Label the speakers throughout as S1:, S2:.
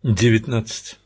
S1: 19.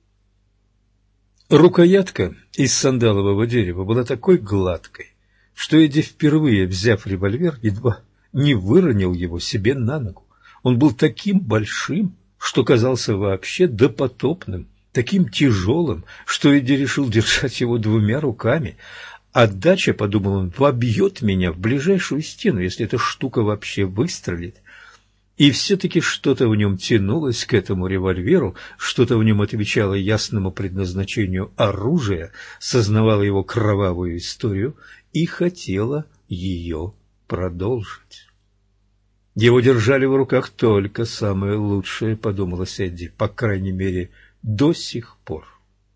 S1: Рукоятка из сандалового дерева была такой гладкой, что Эдди, впервые взяв револьвер, едва не выронил его себе на ногу. Он был таким большим, что казался вообще допотопным, таким тяжелым, что Эдди решил держать его двумя руками. Отдача, подумал он, вобьет меня в ближайшую стену, если эта штука вообще выстрелит. И все-таки что-то в нем тянулось к этому револьверу, что-то в нем отвечало ясному предназначению оружия, сознавало его кровавую историю и хотело ее продолжить. Его держали в руках только самые лучшие, подумалось Эдди, по крайней мере, до сих пор.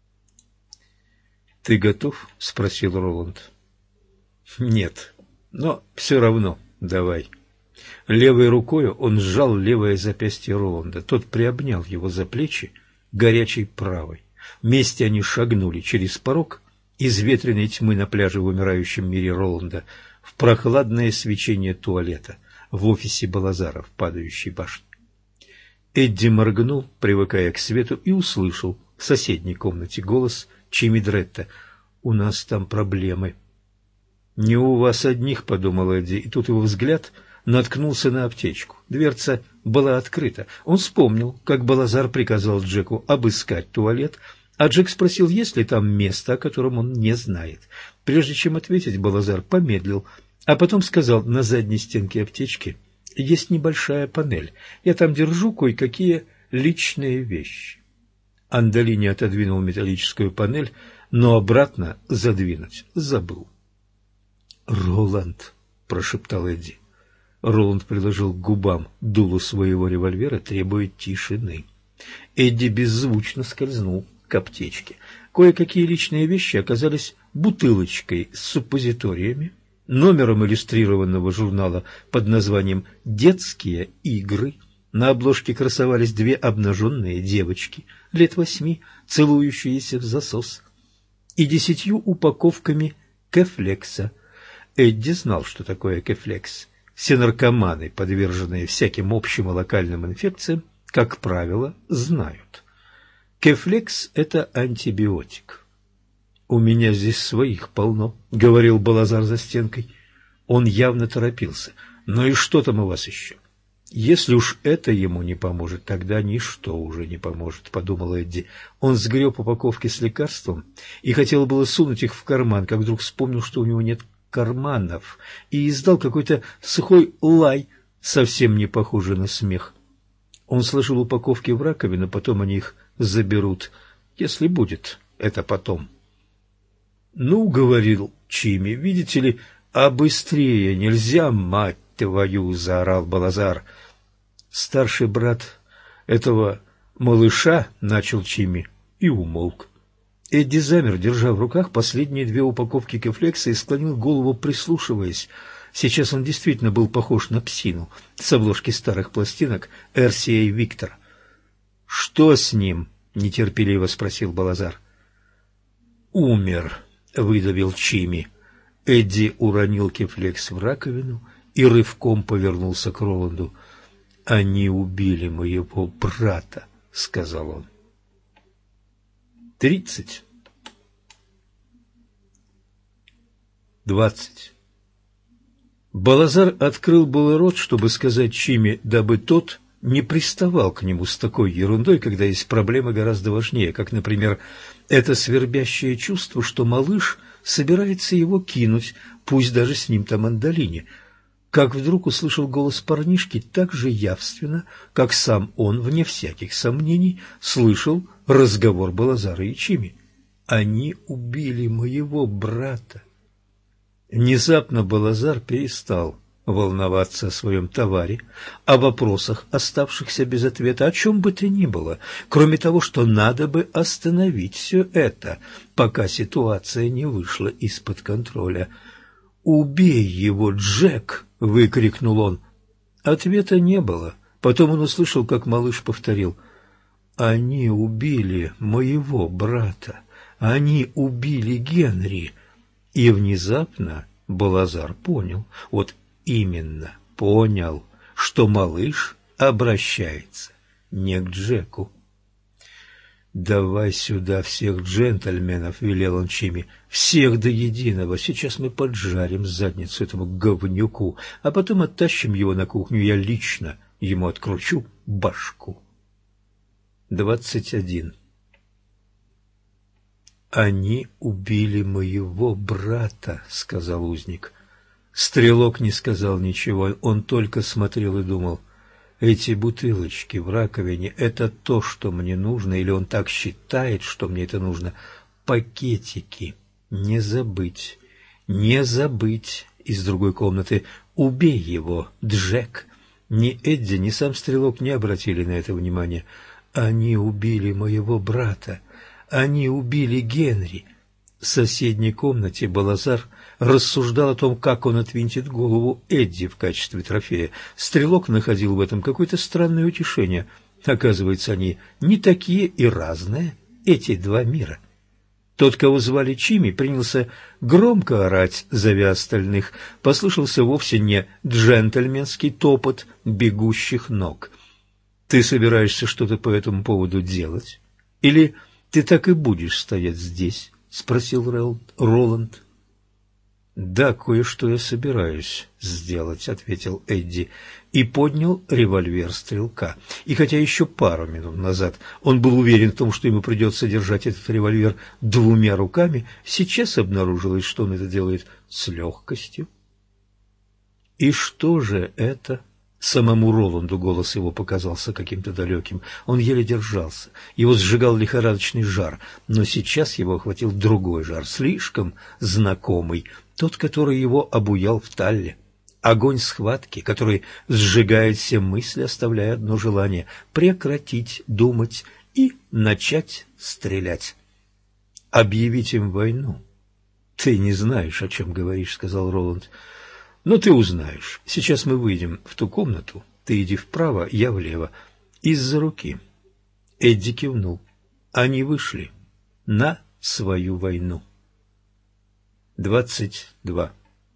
S1: «Ты готов?» — спросил Роланд. «Нет, но все равно давай». Левой рукой он сжал левое запястье Роланда. Тот приобнял его за плечи горячей правой. Вместе они шагнули через порог из ветреной тьмы на пляже в умирающем мире Роланда в прохладное свечение туалета в офисе Балазара в падающей башне. Эдди моргнул, привыкая к свету, и услышал в соседней комнате голос Чимми Дретта. «У нас там проблемы». «Не у вас одних», — подумал Эдди, и тут его взгляд наткнулся на аптечку. Дверца была открыта. Он вспомнил, как Балазар приказал Джеку обыскать туалет, а Джек спросил, есть ли там место, о котором он не знает. Прежде чем ответить, Балазар помедлил, а потом сказал, на задней стенке аптечки есть небольшая панель. Я там держу кое-какие личные вещи. Андолини отодвинул металлическую панель, но обратно задвинуть забыл. «Роланд», — прошептал Эдди. Роланд приложил к губам дуло своего револьвера, требуя тишины. Эдди беззвучно скользнул к аптечке. Кое-какие личные вещи оказались бутылочкой с суппозиториями, номером иллюстрированного журнала под названием «Детские игры». На обложке красовались две обнаженные девочки лет 8, целующиеся в засос, и 10 упаковками кефлекса. Эдди знал, что такое кефлекс. Все наркоманы, подверженные всяким общим и локальным инфекциям, как правило, знают. Кефлекс – это антибиотик. «У меня здесь своих полно», — говорил Балазар за стенкой. Он явно торопился. «Ну и что там у вас еще?» «Если уж это ему не поможет, тогда ничто уже не поможет», — подумал Эдди. Он сгреб упаковки с лекарством и хотел было сунуть их в карман, как вдруг вспомнил, что у него нет карманов, и издал какой-то сухой лай, совсем не похожий на смех. Он сложил упаковки в раковину, потом они их заберут, если будет это потом. «Ну, — говорил Чимми, — видите ли, а быстрее нельзя, мать твою!» — заорал Балазар. «Старший брат этого малыша, — начал Чимми, — и умолк. Эдди замер, держа в руках последние 2 упаковки кефлекса, и склонил голову, прислушиваясь. Сейчас он действительно был похож на псину с обложки старых пластинок RCA Victor. «Что с ним?» — нетерпеливо спросил Балазар. «Умер», — выдавил Чимми. Эдди уронил кефлекс в раковину и рывком повернулся к Роланду. «Они убили моего брата», — сказал он. 30. 20. Балазар открыл было рот, чтобы сказать Чимми, дабы тот не приставал к нему с такой ерундой, когда есть проблемы гораздо важнее, как, например, это свербящее чувство, что малыш собирается его кинуть, пусть даже с ним там Андолини. Как вдруг услышал голос парнишки так же явственно, как сам он, вне всяких сомнений, слышал разговор Балазара и Чимми. «Они убили моего брата». Внезапно Балазар перестал волноваться о своем товаре, о вопросах, оставшихся без ответа, о чем бы то ни было, кроме того, что надо бы остановить все это, пока ситуация не вышла из-под контроля. «Убей его, Джек!» — выкрикнул он. Ответа не было. Потом он услышал, как малыш повторил: «Они убили моего брата! Они убили Генри!» И внезапно Балазар понял, вот именно понял, что малыш обращается не к Джеку. «Давай сюда всех джентльменов», — велел он Чимми, — «всех до единого. Сейчас мы поджарим задницу этому говнюку, а потом оттащим его на кухню, я лично ему откручу башку». 21. «Они убили моего брата», — сказал узник. Стрелок не сказал ничего, он только смотрел и думал: эти бутылочки в раковине — это то, что мне нужно, или он так считает, что мне это нужно. Пакетики. Не забыть. Не забыть. Из другой комнаты: убей его, Джек. Ни Эдди, ни сам Стрелок не обратили на это внимания. Они убили моего брата. Они убили Генри. В соседней комнате Балазар рассуждал о том, как он отвинтит голову Эдди в качестве трофея. Стрелок находил в этом какое-то странное утешение. Оказывается, они не такие и разные, эти два мира. Тот, кого звали Чимми, принялся громко орать, зовя остальных. Послышался вовсе не джентльменский топот бегущих ног. «Ты собираешься что-то по этому поводу делать? Или ты так и будешь стоять здесь?» — спросил Роланд. «Да, кое-что я собираюсь сделать», — ответил Эдди и поднял револьвер Стрелка. И хотя еще пару минут назад он был уверен в том, что ему придется держать этот револьвер двумя руками, сейчас обнаружилось, что он это делает с легкостью. «И что же это?» Самому Роланду голос его показался каким-то далеким. Он еле держался. Его сжигал лихорадочный жар, но сейчас его охватил другой жар, слишком знакомый, тот, который его обуял в Талле. Огонь схватки, который сжигает все мысли, оставляя одно желание — прекратить думать и начать стрелять. «Объявить им войну?» «Ты не знаешь, о чем говоришь», — сказал Роланд. «Но ты узнаешь. Сейчас мы выйдем в ту комнату. Ты иди вправо, я влево. Из-за руки». Эдди кивнул. Они вышли на свою войну. 22.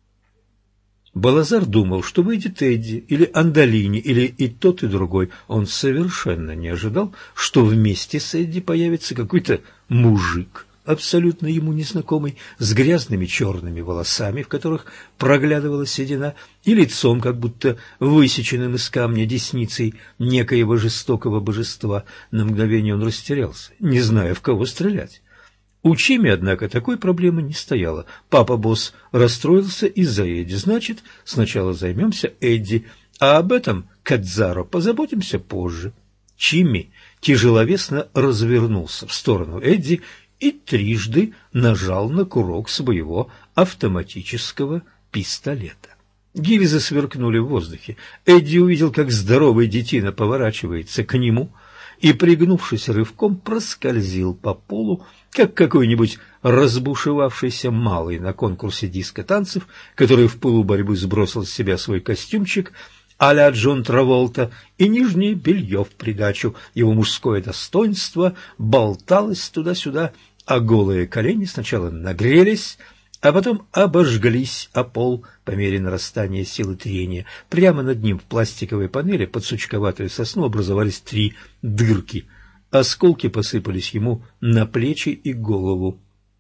S1: Балазар думал, что выйдет Эдди или Андолини, или и тот, и другой. Он совершенно не ожидал, что вместе с Эдди появится какой-то мужик, абсолютно ему незнакомый, с грязными черными волосами, в которых проглядывала седина, и лицом, как будто высеченным из камня, десницей некоего жестокого божества. На мгновение он растерялся, не зная, в кого стрелять. У Чимми, однако, такой проблемы не стояло. Папа-босс расстроился из-за Эдди. Значит, сначала займемся Эдди, а об этом Кадзаро позаботимся позже. Чимми тяжеловесно развернулся в сторону Эдди и трижды нажал на курок своего автоматического пистолета. Гильзы сверкнули в воздухе. Эдди увидел, как здоровый детина поворачивается к нему и, пригнувшись рывком, проскользил по полу, как какой-нибудь разбушевавшийся малый на конкурсе диско-танцев, который в пылу борьбы сбросил с себя свой костюмчик а-ля Джон Траволта и нижнее белье в придачу. Его мужское достоинство болталось туда-сюда, а голые колени сначала нагрелись, а потом обожглись о пол по мере нарастания силы трения. Прямо над ним в пластиковой панели под сучковатую сосну образовались 3 дырки. Осколки посыпались ему на плечи и голову.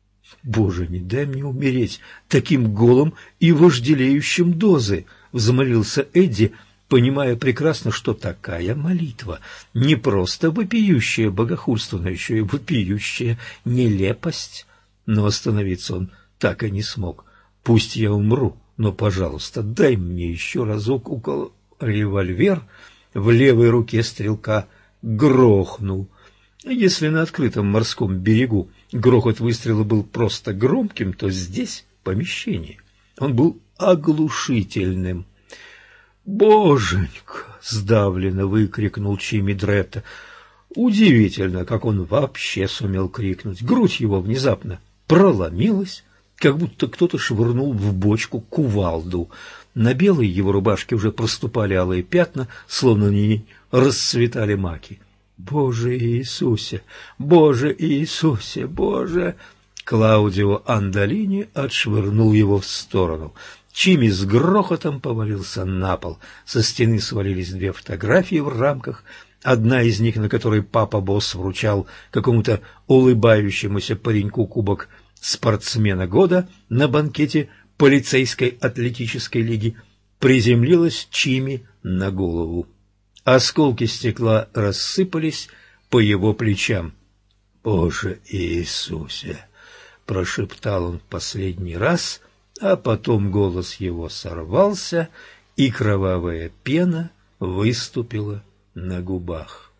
S1: «Боже, не дай мне умереть таким голым и вожделеющим дозы!» — взмолился Эдди, понимая прекрасно, что такая молитва не просто вопиющее богохульство, но еще и вопиющая нелепость. Но остановиться он так и не смог. «Пусть я умру, но, пожалуйста, дай мне еще разок укол». Револьвер в левой руке Стрелка грохнул. Если на открытом морском берегу грохот выстрела был просто громким, то здесь, в помещении, он был оглушительным. «Боженька!» — сдавленно выкрикнул Чимми Дретта. Удивительно, как он вообще сумел крикнуть. Грудь его внезапно проломилась, как будто кто-то швырнул в бочку кувалду. На белой его рубашке уже проступали алые пятна, словно на ней расцветали маки. «Боже Иисусе! Боже Иисусе! Боже!» Клаудио Андолини отшвырнул его в сторону. Чимми с грохотом повалился на пол. Со стены свалились 2 фотографии в рамках Одна из них, на которой папа Босс вручал какому-то улыбающемуся пареньку кубок спортсмена года на банкете полицейской атлетической лиги, приземлилась Чими на голову. Осколки стекла рассыпались по его плечам. «Боже Иисусе!» — прошептал он в последний раз, а потом голос его сорвался, и кровавая пена выступила на губах.